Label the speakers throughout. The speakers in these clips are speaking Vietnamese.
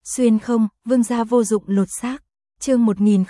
Speaker 1: Xuyên không, vương gia vô dụng lột xác. Chương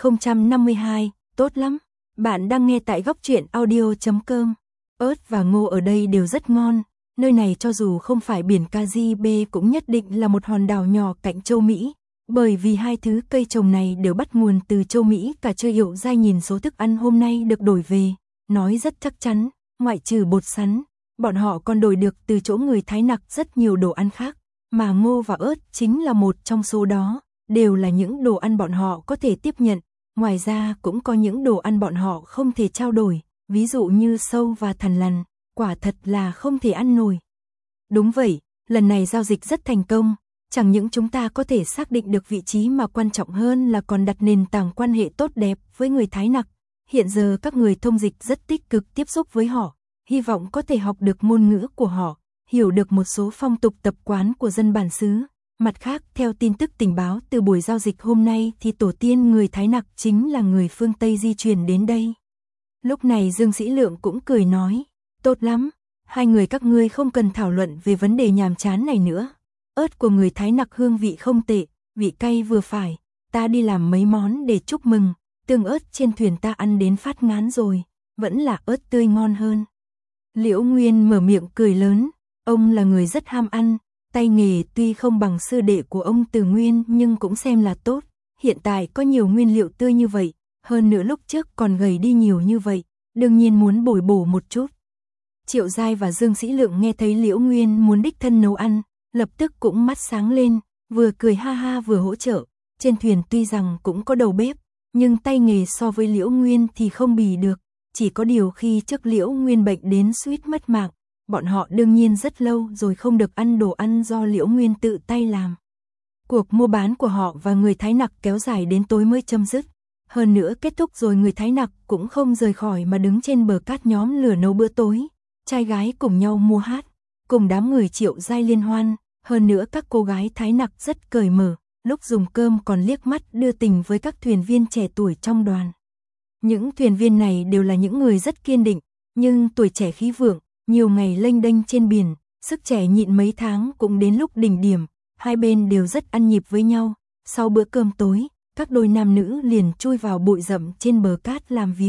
Speaker 1: 1052, tốt lắm. Bạn đang nghe tại góc truyện audio.com. Ớt và ngô ở đây đều rất ngon. Nơi này cho dù không phải biển Caribe cũng nhất định là một hòn đảo nhỏ cạnh châu Mỹ. Bởi vì hai thứ cây trồng này đều bắt nguồn từ châu Mỹ. Cả chơi hiệu dai nhìn số thức ăn hôm nay được đổi về, nói rất chắc chắn, ngoại trừ bột sắn, bọn họ còn đổi được từ chỗ người Thái Nặc rất nhiều đồ ăn khác. Mà ngô và ớt chính là một trong số đó, đều là những đồ ăn bọn họ có thể tiếp nhận. Ngoài ra cũng có những đồ ăn bọn họ không thể trao đổi, ví dụ như sâu và thằn lằn, quả thật là không thể ăn nổi. Đúng vậy, lần này giao dịch rất thành công, chẳng những chúng ta có thể xác định được vị trí mà quan trọng hơn là còn đặt nền tảng quan hệ tốt đẹp với người Thái Nặc. Hiện giờ các người thông dịch rất tích cực tiếp xúc với họ, hy vọng có thể học được ngôn ngữ của họ, hiểu được một số phong tục tập quán của dân bản xứ. Mặt khác, theo tin tức tình báo từ buổi giao dịch hôm nay thì tổ tiên người Thái Nặc chính là người phương Tây di chuyển đến đây. Lúc này Dương Sĩ Lượng cũng cười nói, tốt lắm, hai người các ngươi không cần thảo luận về vấn đề nhàm chán này nữa. Ớt của người Thái Nặc hương vị không tệ, vị cay vừa phải, ta đi làm mấy món để chúc mừng, tương ớt trên thuyền ta ăn đến phát ngán rồi, vẫn là ớt tươi ngon hơn. Liễu Nguyên mở miệng cười lớn, ông là người rất ham ăn, tay nghề tuy không bằng sư đệ của ông Từ Nguyên nhưng cũng xem là tốt, hiện tại có nhiều nguyên liệu tươi như vậy, hơn nữa lúc trước còn gầy đi nhiều như vậy, đương nhiên muốn bồi bổ một chút. Triệu Giai và Dương Sĩ Lượng nghe thấy Liễu Nguyên muốn đích thân nấu ăn, lập tức cũng mắt sáng lên, vừa cười ha ha vừa hỗ trợ. Trên thuyền tuy rằng cũng có đầu bếp, nhưng tay nghề so với Liễu Nguyên thì không bì được, chỉ có điều khi trước Liễu Nguyên bệnh đến suýt mất mạng, bọn họ đương nhiên rất lâu rồi không được ăn đồ ăn do Liễu Nguyên tự tay làm. Cuộc mua bán của họ và người Thái Nặc kéo dài đến tối mới chấm dứt. Hơn nữa kết thúc rồi người Thái Nặc cũng không rời khỏi mà đứng trên bờ cát nhóm lửa nấu bữa tối. Trai gái cùng nhau mua hát, cùng đám người Triệu Giai liên hoan. Hơn nữa các cô gái Thái Nặc rất cởi mở, lúc dùng cơm còn liếc mắt đưa tình với các thuyền viên trẻ tuổi trong đoàn. Những thuyền viên này đều là những người rất kiên định, nhưng tuổi trẻ khí vượng, nhiều ngày lênh đênh trên biển, sức trẻ nhịn mấy tháng cũng đến lúc đỉnh điểm, hai bên đều rất ăn nhịp với nhau. Sau bữa cơm tối, các đôi nam nữ liền chui vào bụi rậm trên bờ cát làm việc.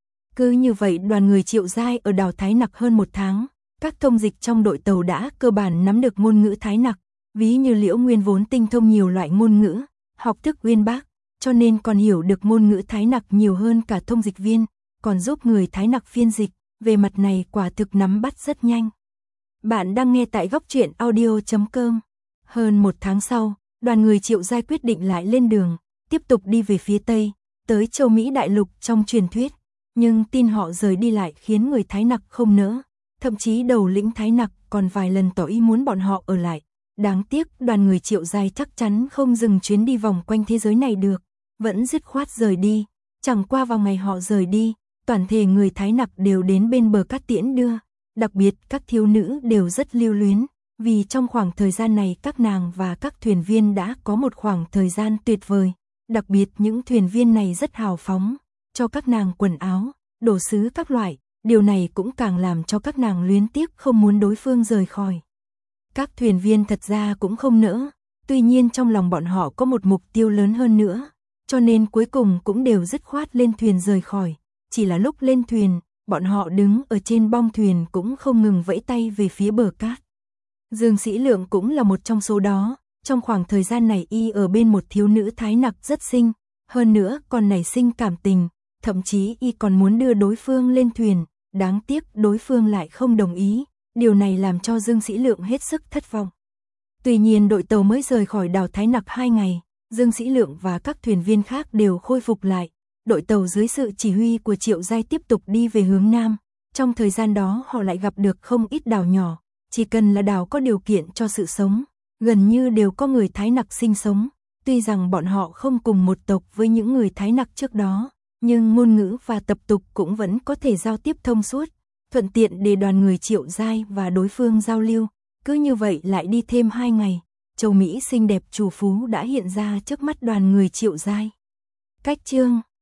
Speaker 1: Cứ như vậy đoàn người Triệu Giai ở đảo Thái Nặc hơn một tháng, các thông dịch trong đội tàu đã cơ bản nắm được ngôn ngữ Thái Nặc, ví như Liễu Nguyên vốn tinh thông nhiều loại ngôn ngữ, học thức uyên bác, cho nên còn hiểu được ngôn ngữ Thái Nặc nhiều hơn cả thông dịch viên, còn giúp người Thái Nặc phiên dịch, về mặt này quả thực nắm bắt rất nhanh. Bạn đang nghe tại góc truyện audio.com. Hơn một tháng sau, đoàn người Triệu Giai quyết định lại lên đường, tiếp tục đi về phía Tây, tới châu Mỹ đại lục trong truyền thuyết, nhưng tin họ rời đi lại khiến người Thái Nặc không nỡ. Thậm chí đầu lĩnh Thái Nặc còn vài lần tỏ ý muốn bọn họ ở lại. Đáng tiếc đoàn người Triệu Giai chắc chắn không dừng chuyến đi vòng quanh thế giới này được, vẫn dứt khoát rời đi. Chẳng qua vào ngày họ rời đi, toàn thể người Thái Nặc đều đến bên bờ cát tiễn đưa. Đặc biệt các thiếu nữ đều rất lưu luyến, vì trong khoảng thời gian này các nàng và các thuyền viên đã có một khoảng thời gian tuyệt vời. Đặc biệt những thuyền viên này rất hào phóng, cho các nàng quần áo, đồ sứ các loại. Điều này cũng càng làm cho các nàng luyến tiếc không muốn đối phương rời khỏi. Các thuyền viên thật ra cũng không nỡ, tuy nhiên trong lòng bọn họ có một mục tiêu lớn hơn nữa, cho nên cuối cùng cũng đều dứt khoát lên thuyền rời khỏi. Chỉ là lúc lên thuyền, bọn họ đứng ở trên bong thuyền cũng không ngừng vẫy tay về phía bờ cát. Dương Sĩ Lượng cũng là một trong số đó, trong khoảng thời gian này y ở bên một thiếu nữ Thái Nặc rất xinh, hơn nữa còn nảy sinh cảm tình. Thậm chí y còn muốn đưa đối phương lên thuyền, đáng tiếc đối phương lại không đồng ý, điều này làm cho Dương Sĩ Lượng hết sức thất vọng. Tuy nhiên đội tàu mới rời khỏi đảo Thái Nặc 2 ngày, Dương Sĩ Lượng và các thuyền viên khác đều khôi phục lại, đội tàu dưới sự chỉ huy của Triệu Giai tiếp tục đi về hướng Nam. Trong thời gian đó họ lại gặp được không ít đảo nhỏ, chỉ cần là đảo có điều kiện cho sự sống, gần như đều có người Thái Nặc sinh sống, tuy rằng bọn họ không cùng một tộc với những người Thái Nặc trước đó. Nhưng ngôn ngữ và tập tục cũng vẫn có thể giao tiếp thông suốt, thuận tiện để đoàn người Triệu Giai và đối phương giao lưu. Cứ như vậy lại đi thêm 2 ngày, châu Mỹ xinh đẹp trù phú đã hiện ra trước mắt đoàn người Triệu Giai. Cách chương